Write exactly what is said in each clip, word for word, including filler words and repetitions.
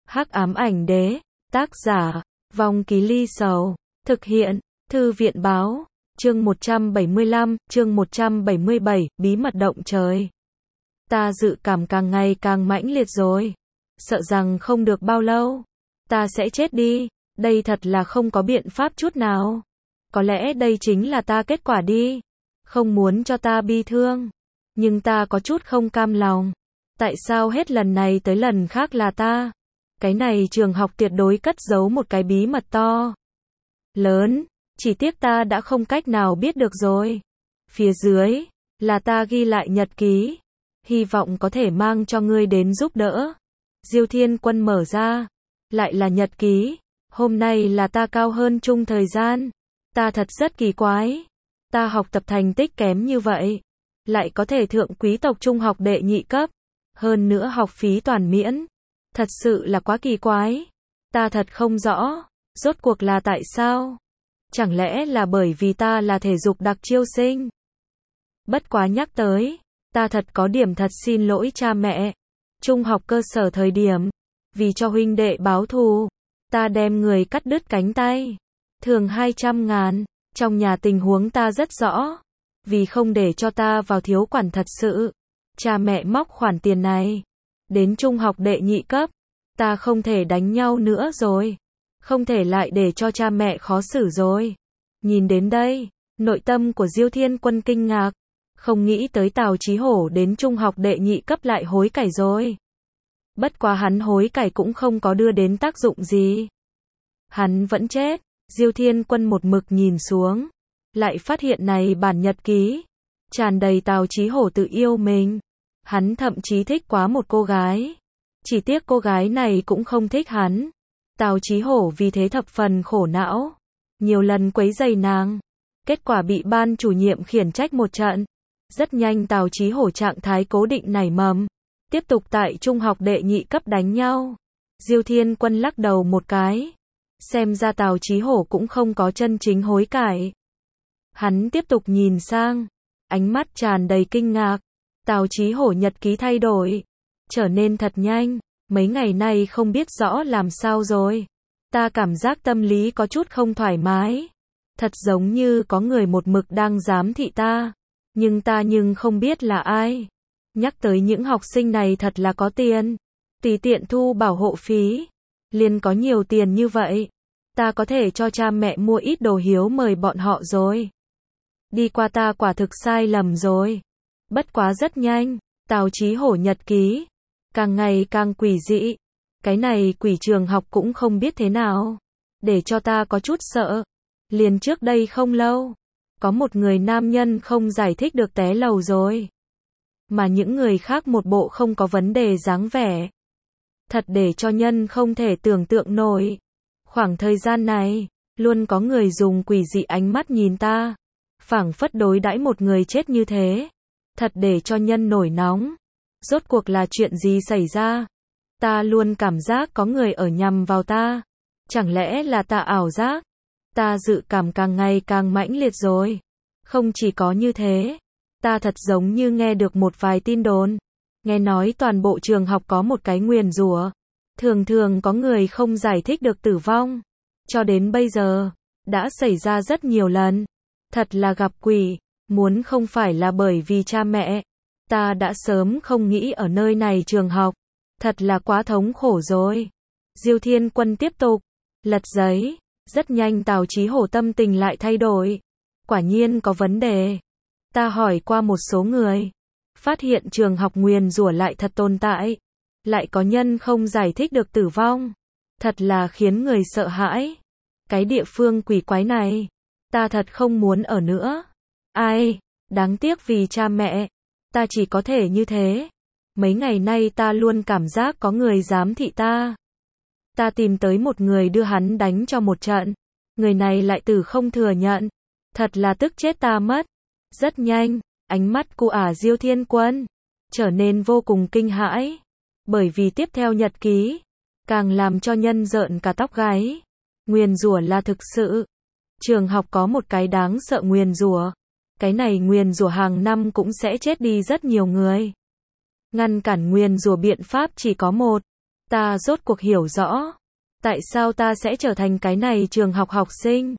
Hắc ám ảnh đế, tác giả, Vong Ký Ly Sầu, thực hiện, Thư viện báo, chương một trăm bảy mươi lăm, chương một trăm bảy mươi bảy, bí mật động trời. Ta dự cảm càng ngày càng mãnh liệt rồi. Sợ rằng không được bao lâu, ta sẽ chết đi, đây thật là không có biện pháp chút nào. Có lẽ đây chính là ta kết quả đi. Không muốn cho ta bi thương, nhưng ta có chút không cam lòng. Tại sao hết lần này tới lần khác là ta? Cái này trường học tuyệt đối cất giấu một cái bí mật to lớn, chỉ tiếc ta đã không cách nào biết được rồi. Phía dưới là ta ghi lại nhật ký, hy vọng có thể mang cho ngươi đến giúp đỡ. Diêu Thiên Quân mở ra, lại là nhật ký. Hôm nay là ta cao hơn chung thời gian. Ta thật rất kỳ quái. Ta học tập thành tích kém như vậy, lại có thể thượng quý tộc trung học đệ nhị cấp, hơn nữa học phí toàn miễn. Thật sự là quá kỳ quái. Ta thật không rõ, rốt cuộc là tại sao? Chẳng lẽ là bởi vì ta là thể dục đặc chiêu sinh? Bất quá nhắc tới, ta thật có điểm thật xin lỗi cha mẹ. Trung học cơ sở thời điểm, vì cho huynh đệ báo thù, ta đem người cắt đứt cánh tay, thường hai trăm ngàn. Trong nhà tình huống ta rất rõ, vì không để cho ta vào thiếu quản thật sự, cha mẹ móc khoản tiền này. Đến trung học đệ nhị cấp, ta không thể đánh nhau nữa rồi, không thể lại để cho cha mẹ khó xử rồi. Nhìn đến đây, nội tâm của Diêu Thiên Quân kinh ngạc, không nghĩ tới Tào Chí Hổ đến trung học đệ nhị cấp lại hối cải rồi. Bất quá hắn hối cải cũng không có đưa đến tác dụng gì. Hắn vẫn chết. Diêu Thiên Quân một mực nhìn xuống, lại phát hiện này bản nhật ký, tràn đầy Tào Chí Hổ tự yêu mình. Hắn thậm chí thích quá một cô gái, chỉ tiếc cô gái này cũng không thích hắn. Tào Chí Hổ vì thế thập phần khổ não, nhiều lần quấy rầy nàng, kết quả bị ban chủ nhiệm khiển trách một trận. Rất nhanh Tào Chí Hổ trạng thái cố định nảy mầm, tiếp tục tại trung học đệ nhị cấp đánh nhau. Diêu Thiên Quân lắc đầu một cái, xem ra Tào Chí Hổ cũng không có chân chính hối cải. Hắn tiếp tục nhìn sang, ánh mắt tràn đầy kinh ngạc. Tào Chí Hổ nhật ký thay đổi, trở nên thật nhanh, mấy ngày nay không biết rõ làm sao rồi. Ta cảm giác tâm lý có chút không thoải mái, thật giống như có người một mực đang giám thị ta, nhưng ta nhưng không biết là ai. Nhắc tới những học sinh này thật là có tiền, tùy tiện thu bảo hộ phí, liền có nhiều tiền như vậy. Ta có thể cho cha mẹ mua ít đồ hiếu mời bọn họ rồi. Đi qua ta quả thực sai lầm rồi. Bất quá rất nhanh, Tào Chí Hổ nhật ký càng ngày càng quỷ dị. Cái này quỷ trường học cũng không biết thế nào, để cho ta có chút sợ. Liền trước đây không lâu, có một người nam nhân không giải thích được té lầu rồi, mà những người khác một bộ không có vấn đề dáng vẻ, thật để cho nhân không thể tưởng tượng nổi. Khoảng thời gian này, luôn có người dùng quỷ dị ánh mắt nhìn ta, phảng phất đối đãi một người chết như thế, thật để cho nhân nổi nóng. Rốt cuộc là chuyện gì xảy ra? Ta luôn cảm giác có người ở nhằm vào ta. Chẳng lẽ là ta ảo giác? Ta dự cảm càng ngày càng mãnh liệt rồi. Không chỉ có như thế, ta thật giống như nghe được một vài tin đồn. Nghe nói toàn bộ trường học có một cái nguyền rủa, thường thường có người không giải thích được tử vong. Cho đến bây giờ, đã xảy ra rất nhiều lần. Thật là gặp quỷ, muốn không phải là bởi vì cha mẹ, ta đã sớm không nghĩ ở nơi này trường học. Thật là quá thống khổ rồi. Diêu Thiên Quân tiếp tục lật giấy, rất nhanh Tào Chí Hổ tâm tình lại thay đổi. Quả nhiên có vấn đề. Ta hỏi qua một số người, phát hiện trường học nguyền rủa lại thật tồn tại, lại có nhân không giải thích được tử vong. Thật là khiến người sợ hãi. Cái địa phương quỷ quái này, ta thật không muốn ở nữa. Ai, đáng tiếc vì cha mẹ, ta chỉ có thể như thế. Mấy ngày nay ta luôn cảm giác có người giám thị ta. Ta tìm tới một người đưa hắn đánh cho một trận. Người này lại từ không thừa nhận. Thật là tức chết ta mất. Rất nhanh, ánh mắt của ả Diêu Thiên Quân trở nên vô cùng kinh hãi. Bởi vì tiếp theo nhật ký, càng làm cho nhân rợn cả tóc gáy. Nguyền rủa là thực sự. Trường học có một cái đáng sợ nguyền rủa. Cái này nguyền rủa hàng năm cũng sẽ chết đi rất nhiều người. Ngăn cản nguyền rủa biện pháp chỉ có một. Ta rốt cuộc hiểu rõ. Tại sao ta sẽ trở thành cái này trường học học sinh?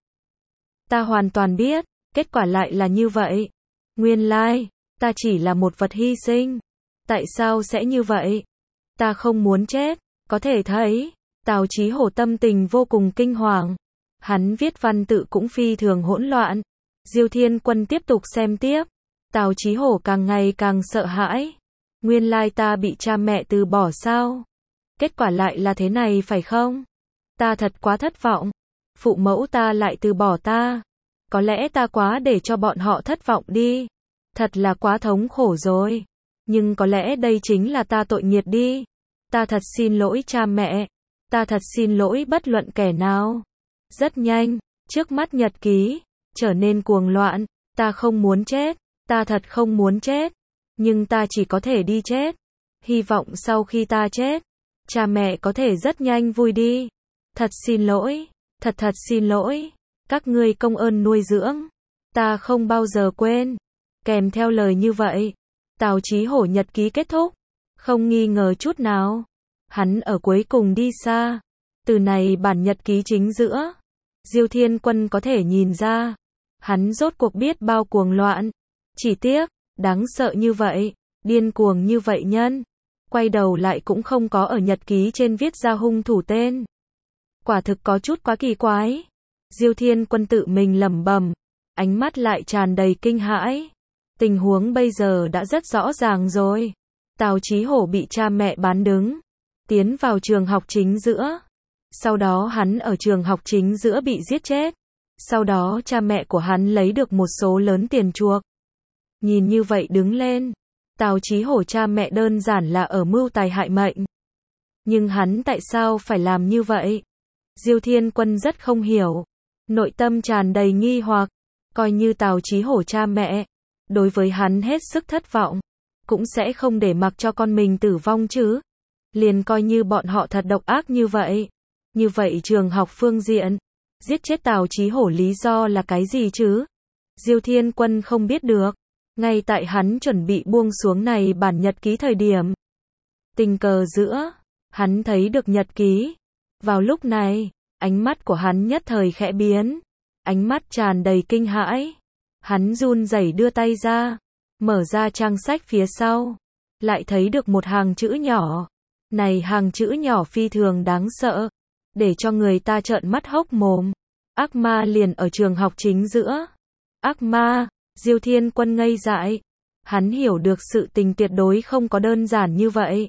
Ta hoàn toàn biết, kết quả lại là như vậy. Nguyên lai, ta chỉ là một vật hy sinh. Tại sao sẽ như vậy? Ta không muốn chết, có thể thấy. Tào Chí Hổ tâm tình vô cùng kinh hoàng. Hắn viết văn tự cũng phi thường hỗn loạn. Diêu Thiên Quân tiếp tục xem tiếp. Tào Chí Hổ càng ngày càng sợ hãi. Nguyên lai ta bị cha mẹ từ bỏ sao? Kết quả lại là thế này phải không? Ta thật quá thất vọng. Phụ mẫu ta lại từ bỏ ta. Có lẽ ta quá để cho bọn họ thất vọng đi. Thật là quá thống khổ rồi. Nhưng có lẽ đây chính là ta tội nghiệp đi. Ta thật xin lỗi cha mẹ. Ta thật xin lỗi bất luận kẻ nào. Rất nhanh, trước mắt nhật ký trở nên cuồng loạn. Ta không muốn chết. Ta thật không muốn chết. Nhưng ta chỉ có thể đi chết. Hy vọng sau khi ta chết, cha mẹ có thể rất nhanh vui đi. Thật xin lỗi. Thật thật xin lỗi. Các ngươi công ơn nuôi dưỡng. Ta không bao giờ quên. Kèm theo lời như vậy, Tào Chí Hổ nhật ký kết thúc. Không nghi ngờ chút nào. Hắn ở cuối cùng đi xa. Từ này bản nhật ký chính giữa, Diêu Thiên Quân có thể nhìn ra. Hắn rốt cuộc biết bao cuồng loạn. Chỉ tiếc, đáng sợ như vậy, điên cuồng như vậy nhân. Quay đầu lại cũng không có ở nhật ký trên viết ra hung thủ tên. Quả thực có chút quá kỳ quái. Diêu Thiên Quân tự mình lẩm bẩm, ánh mắt lại tràn đầy kinh hãi. Tình huống bây giờ đã rất rõ ràng rồi. Tào Chí Hổ bị cha mẹ bán đứng, tiến vào trường học chính giữa. Sau đó hắn ở trường học chính giữa bị giết chết. Sau đó cha mẹ của hắn lấy được một số lớn tiền chuộc. Nhìn như vậy đứng lên, Tào Chí Hổ cha mẹ đơn giản là ở mưu tài hại mệnh. Nhưng hắn tại sao phải làm như vậy? Diêu Thiên Quân rất không hiểu. Nội tâm tràn đầy nghi hoặc. Coi như Tào Chí Hổ cha mẹ, đối với hắn hết sức thất vọng, cũng sẽ không để mặc cho con mình tử vong chứ. Liền coi như bọn họ thật độc ác như vậy. Như vậy trường học phương diện, giết chết Tào Chí Hổ lý do là cái gì chứ? Diêu Thiên Quân không biết được. Ngay tại hắn chuẩn bị buông xuống này bản nhật ký thời điểm, tình cờ giữa, hắn thấy được nhật ký. Vào lúc này, ánh mắt của hắn nhất thời khẽ biến. Ánh mắt tràn đầy kinh hãi. Hắn run rẩy đưa tay ra, mở ra trang sách phía sau, lại thấy được một hàng chữ nhỏ. Này hàng chữ nhỏ phi thường đáng sợ, để cho người ta trợn mắt hốc mồm. Ác ma liền ở trường học chính giữa. Ác ma, Diêu Thiên Quân ngây dại. Hắn hiểu được sự tình tuyệt đối không có đơn giản như vậy.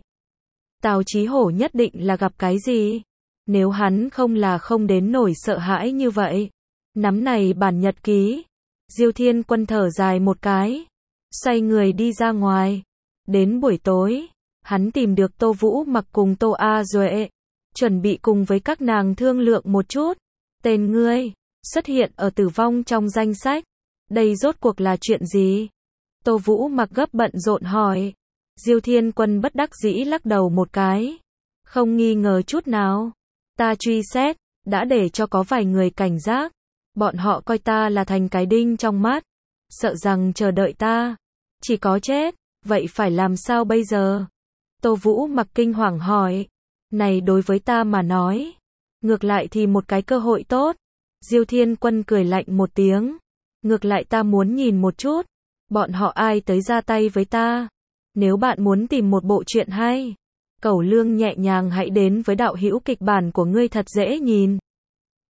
Tào Chí Hổ nhất định là gặp cái gì? Nếu hắn không là không đến nổi sợ hãi như vậy. Nắm này bản nhật ký. Diêu Thiên Quân thở dài một cái, xoay người đi ra ngoài. Đến buổi tối, hắn tìm được Tô Vũ Mặc cùng Tô A Duệ, chuẩn bị cùng với các nàng thương lượng một chút. Tên ngươi xuất hiện ở tử vong trong danh sách. Đây rốt cuộc là chuyện gì? Tô Vũ Mặc gấp bận rộn hỏi. Diêu Thiên Quân bất đắc dĩ lắc đầu một cái. Không nghi ngờ chút nào. Ta truy xét, đã để cho có vài người cảnh giác. Bọn họ coi ta là thành cái đinh trong mắt. Sợ rằng chờ đợi ta chỉ có chết. Vậy phải làm sao bây giờ? Tô Vũ Mặc kinh hoàng hỏi. Này đối với ta mà nói, ngược lại thì một cái cơ hội tốt. Diêu Thiên Quân cười lạnh một tiếng. Ngược lại ta muốn nhìn một chút, bọn họ ai tới ra tay với ta. Nếu bạn muốn tìm một bộ truyện hay, Cẩu Lương nhẹ nhàng hãy đến với đạo hữu kịch bản của ngươi thật dễ nhìn.